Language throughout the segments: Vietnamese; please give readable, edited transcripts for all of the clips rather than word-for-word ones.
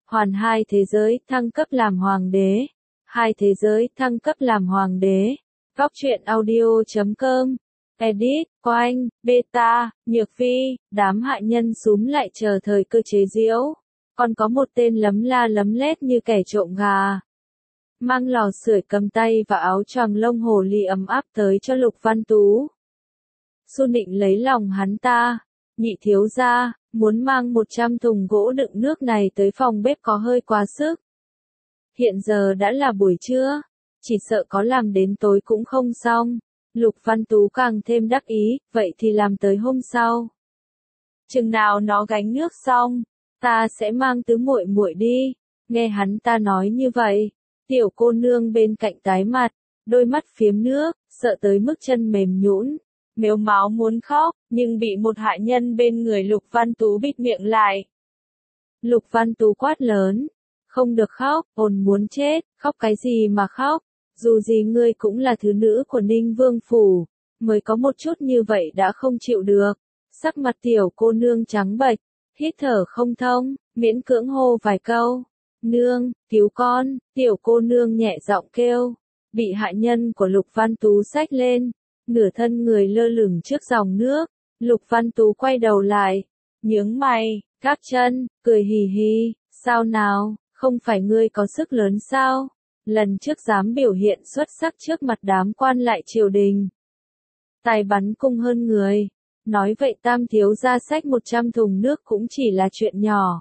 Hoàn hai thế giới, thăng cấp làm hoàng đế. Hai thế giới, thăng cấp làm hoàng đế. Góc truyện audio.com. Edit, Quanh, Beta, Nhược Phi, đám hạ nhân súm lại chờ thời cơ chế giễu. Còn có một tên lấm la lấm lét như kẻ trộm gà. Mang lò sưởi cầm tay và áo choàng lông hồ ly ấm áp tới cho Lục Văn Tú. Xu Nịnh lấy lòng hắn ta. Nhị thiếu gia, muốn mang 100 thùng gỗ đựng nước này tới phòng bếp có hơi quá sức. Hiện giờ đã là buổi trưa, chỉ sợ có làm đến tối cũng không xong. Lục Văn Tú càng thêm đắc ý, vậy thì làm tới hôm sau. Chừng nào nó gánh nước xong, ta sẽ mang tứ muội muội đi. Nghe hắn ta nói như vậy, tiểu cô nương bên cạnh tái mặt, đôi mắt phiếm nước, sợ tới mức chân mềm nhũn, mếu máo muốn khóc, nhưng bị một hạ nhân bên người Lục Văn Tú bịt miệng lại. Lục Văn Tú quát lớn, không được khóc, ồn muốn chết, khóc cái gì mà khóc, dù gì ngươi cũng là thứ nữ của Ninh Vương Phủ, mới có một chút như vậy đã không chịu được. Sắc mặt tiểu cô nương trắng bệch, hít thở không thông, miễn cưỡng hô vài câu. Nương, cứu con, tiểu cô nương nhẹ giọng kêu, bị hạ nhân của Lục Văn Tú xách lên, nửa thân người lơ lửng trước dòng nước. Lục Văn Tú quay đầu lại, nhướng mày, gác chân, cười hì hì, sao nào, không phải ngươi có sức lớn sao? Lần trước dám biểu hiện xuất sắc trước mặt đám quan lại triều đình. Tài bắn cung hơn người, nói vậy tam thiếu gia xách 100 thùng nước cũng chỉ là chuyện nhỏ.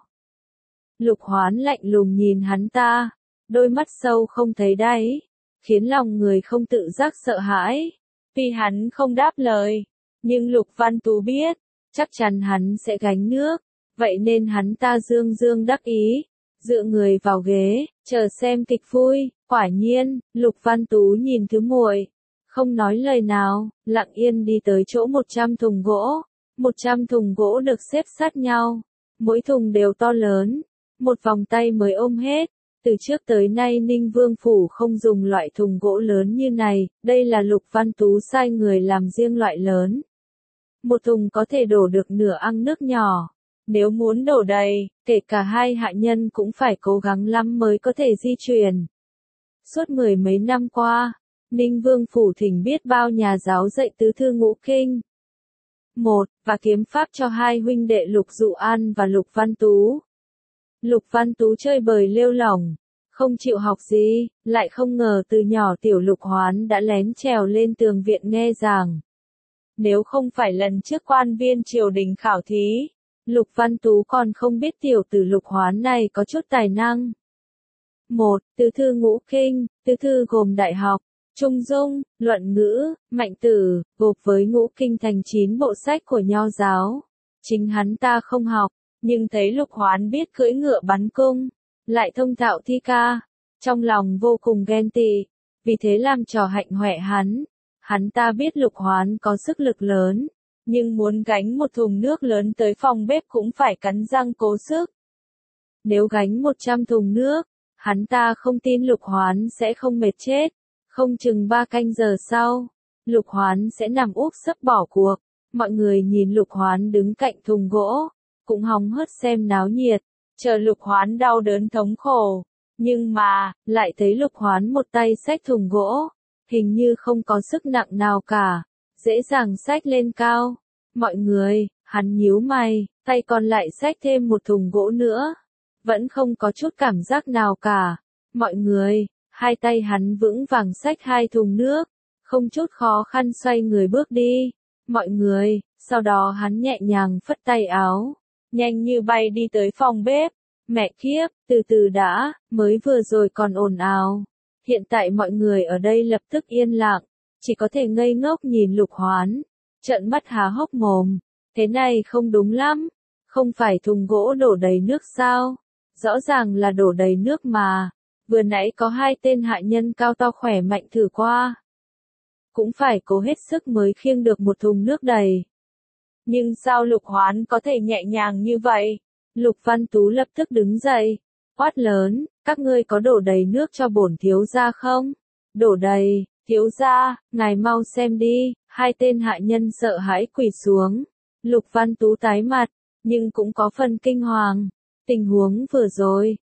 Lục Hoán lạnh lùng nhìn hắn ta, đôi mắt sâu không thấy đáy, khiến lòng người không tự giác sợ hãi. Vì hắn không đáp lời, nhưng Lục Văn Tú biết, chắc chắn hắn sẽ gánh nước, vậy nên hắn ta dương dương đắc ý, dựa người vào ghế, chờ xem kịch vui. Quả nhiên, Lục Văn Tú nhìn thứ muội, không nói lời nào, lặng yên đi tới chỗ 100 thùng gỗ. 100 thùng gỗ được xếp sát nhau, mỗi thùng đều to lớn, một vòng tay mới ôm hết. Từ trước tới nay Ninh Vương Phủ không dùng loại thùng gỗ lớn như này, đây là Lục Văn Tú sai người làm riêng loại lớn. Một thùng có thể đổ được nửa ăng nước nhỏ. Nếu muốn đổ đầy, kể cả hai hạ nhân cũng phải cố gắng lắm mới có thể di chuyển. Suốt 10 mấy năm qua, Ninh Vương Phủ thỉnh biết bao nhà giáo dạy tứ thư ngũ kinh. Và kiếm pháp cho hai huynh đệ Lục Dụ An và Lục Văn Tú. Lục Văn Tú chơi bời lêu lỏng, không chịu học gì, lại không ngờ từ nhỏ tiểu Lục Hoán đã lén trèo lên tường viện nghe giảng. Nếu không phải lần trước quan viên triều đình khảo thí, Lục Văn Tú còn không biết tiểu tử Lục Hoán này có chút tài năng. Tứ thư ngũ kinh, tứ thư gồm đại học, trung dung, luận ngữ, mạnh tử, gộp với ngũ kinh thành 9 bộ sách của nho giáo. Chính hắn ta không học, nhưng thấy Lục Hoán biết cưỡi ngựa bắn cung, lại thông thạo thi ca, trong lòng vô cùng ghen tị, vì thế làm trò hạnh hoẹ hắn. Hắn ta biết Lục Hoán có sức lực lớn, nhưng muốn gánh một thùng nước lớn tới phòng bếp cũng phải cắn răng cố sức. Nếu gánh 100 thùng nước, hắn ta không tin Lục Hoán sẽ không mệt chết, không chừng 3 canh giờ sau, Lục Hoán sẽ nằm úp sấp bỏ cuộc. Mọi người nhìn Lục Hoán đứng cạnh thùng gỗ, cũng hóng hớt xem náo nhiệt, chờ Lục Hoán đau đớn thống khổ. Nhưng mà, lại thấy Lục Hoán một tay xách thùng gỗ, hình như không có sức nặng nào cả, dễ dàng xách lên cao. Mọi người, hắn nhíu mày, tay còn lại xách thêm một thùng gỗ nữa, vẫn không có chút cảm giác nào cả. Mọi người, hai tay hắn vững vàng xách 2 thùng nước, không chút khó khăn xoay người bước đi. Mọi người, sau đó hắn nhẹ nhàng phất tay áo, nhanh như bay đi tới phòng bếp. Mẹ kiếp, từ từ đã, mới vừa rồi còn ồn ào. Hiện tại mọi người ở đây lập tức yên lặng, chỉ có thể ngây ngốc nhìn Lục Hoán, trợn mắt há hốc mồm. Thế này không đúng lắm, không phải thùng gỗ đổ đầy nước sao? Rõ ràng là đổ đầy nước mà, vừa nãy có 2 tên hạ nhân cao to khỏe mạnh thử qua. Cũng phải cố hết sức mới khiêng được một thùng nước đầy. Nhưng sao Lục Hoán có thể nhẹ nhàng như vậy? Lục Văn Tú lập tức đứng dậy, quát lớn, các ngươi có đổ đầy nước cho bổn thiếu gia không? Đổ đầy, thiếu gia, ngài mau xem đi. 2 tên hạ nhân sợ hãi quỳ xuống. Lục Văn Tú tái mặt, nhưng cũng có phần kinh hoàng. Tình huống vừa rồi,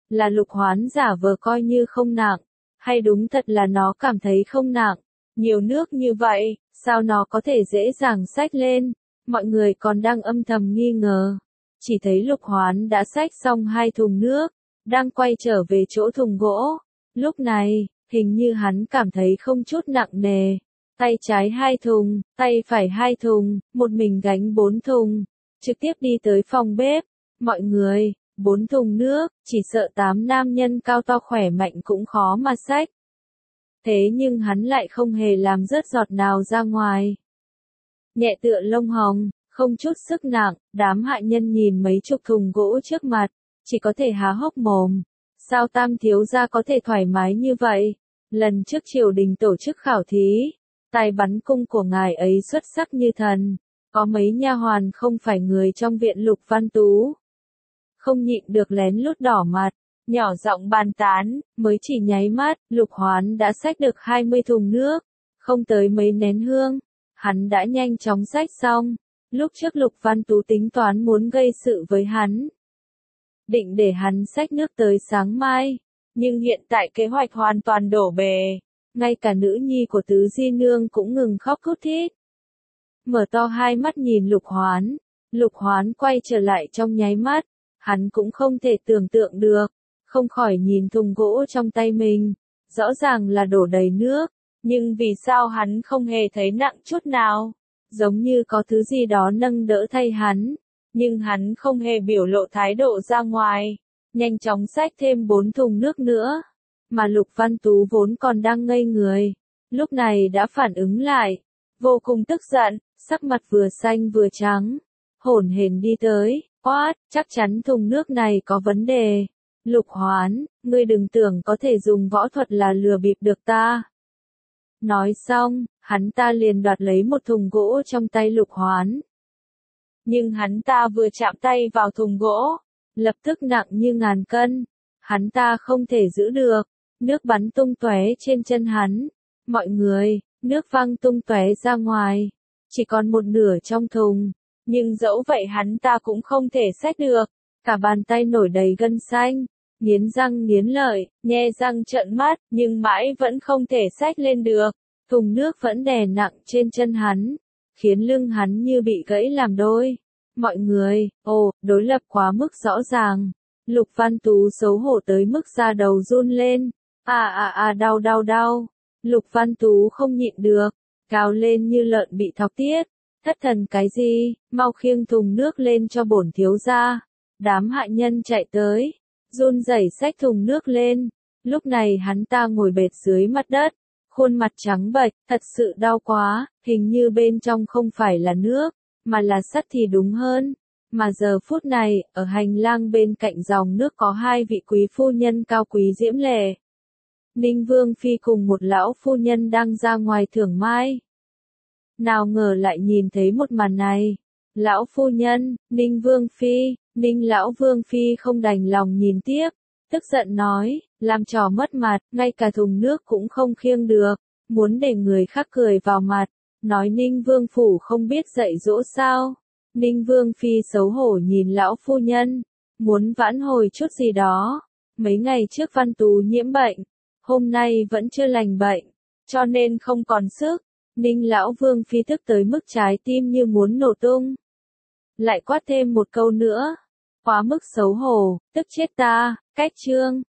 Là Lục Hoán giả vờ coi như không nặng, hay đúng thật là nó cảm thấy không nặng, nhiều nước như vậy, sao nó có thể dễ dàng xách lên, mọi người còn đang âm thầm nghi ngờ. Chỉ thấy Lục Hoán đã xách xong 2 thùng nước, đang quay trở về chỗ thùng gỗ. Lúc này, hình như hắn cảm thấy không chút nặng nề. Tay trái 2 thùng, tay phải 2 thùng, một mình gánh 4 thùng. Trực tiếp đi tới phòng bếp. Mọi người, 4 thùng nước, chỉ sợ 8 nam nhân cao to khỏe mạnh cũng khó mà xách. Thế nhưng hắn lại không hề làm rớt giọt nào ra ngoài. Nhẹ tựa lông hồng, không chút sức nặng, đám hạ nhân nhìn mấy chục thùng gỗ trước mặt, chỉ có thể há hốc mồm. Sao Tam thiếu gia có thể thoải mái như vậy? Lần trước triều đình tổ chức khảo thí, tài bắn cung của ngài ấy xuất sắc như thần, có mấy nha hoàn không phải người trong viện Lục Văn Tú. Không nhịn được lén lút đỏ mặt, nhỏ giọng bàn tán, mới chỉ nháy mắt, Lục Hoán đã xách được 20 thùng nước, không tới mấy nén hương, hắn đã nhanh chóng xách xong. Lúc trước Lục Văn Tú tính toán muốn gây sự với hắn, định để hắn xách nước tới sáng mai, nhưng hiện tại kế hoạch hoàn toàn đổ bể, ngay cả nữ nhi của Tứ Di Nương cũng ngừng khóc thút thít. Mở to hai mắt nhìn Lục Hoán quay trở lại trong nháy mắt, hắn cũng không thể tưởng tượng được, không khỏi nhìn thùng gỗ trong tay mình, rõ ràng là đổ đầy nước, nhưng vì sao hắn không hề thấy nặng chút nào, giống như có thứ gì đó nâng đỡ thay hắn, nhưng hắn không hề biểu lộ thái độ ra ngoài, nhanh chóng xách thêm 4 thùng nước nữa, mà Lục Văn Tú vốn còn đang ngây người, lúc này đã phản ứng lại, vô cùng tức giận, sắc mặt vừa xanh vừa trắng, hổn hển đi tới, quát, chắc chắn thùng nước này có vấn đề. Lục Hoán, ngươi đừng tưởng có thể dùng võ thuật là lừa bịp được ta. Nói xong, hắn ta liền đoạt lấy một thùng gỗ trong tay Lục Hoán. Nhưng hắn ta vừa chạm tay vào thùng gỗ, lập tức nặng như ngàn cân, hắn ta không thể giữ được, nước bắn tung tóe trên chân hắn. Mọi người, nước văng tung tóe ra ngoài, chỉ còn một nửa trong thùng, nhưng dẫu vậy hắn ta cũng không thể xách được, cả bàn tay nổi đầy gân xanh, nghiến răng nghiến lợi, nhe răng trợn mắt, nhưng mãi vẫn không thể xách lên được, thùng nước vẫn đè nặng trên chân hắn, khiến lưng hắn như bị gãy làm đôi. Mọi người, đối lập quá mức rõ ràng. Lục Văn Tú xấu hổ tới mức da đầu run lên. Đau. Lục Văn Tú không nhịn được, gào lên như lợn bị thọc tiết. Thất thần cái gì, mau khiêng thùng nước lên cho bổn thiếu gia. Đám hạ nhân chạy tới, run rẩy xách thùng nước lên. Lúc này hắn ta ngồi bệt dưới mặt đất, khuôn mặt trắng bệch, thật sự đau quá, hình như bên trong không phải là nước, mà là sắt thì đúng hơn. Mà giờ phút này, ở hành lang bên cạnh dòng nước có 2 vị quý phu nhân cao quý diễm lệ. Ninh Vương Phi cùng một lão phu nhân đang ra ngoài thưởng mai. Nào ngờ lại nhìn thấy một màn này. Lão phu nhân, Ninh Vương Phi, Ninh lão Vương Phi không đành lòng nhìn tiếp, tức giận nói, làm trò mất mặt, ngay cả thùng nước cũng không khiêng được, muốn để người khác cười vào mặt, nói Ninh Vương Phủ không biết dạy dỗ sao. Ninh Vương Phi xấu hổ nhìn lão phu nhân, muốn vãn hồi chút gì đó, mấy ngày trước Văn Tú nhiễm bệnh, hôm nay vẫn chưa lành bệnh, cho nên không còn sức. Ninh lão Vương Phi tức tới mức trái tim như muốn nổ tung. Lại quát thêm một câu nữa, quá mức xấu hổ, tức chết ta, cách chương.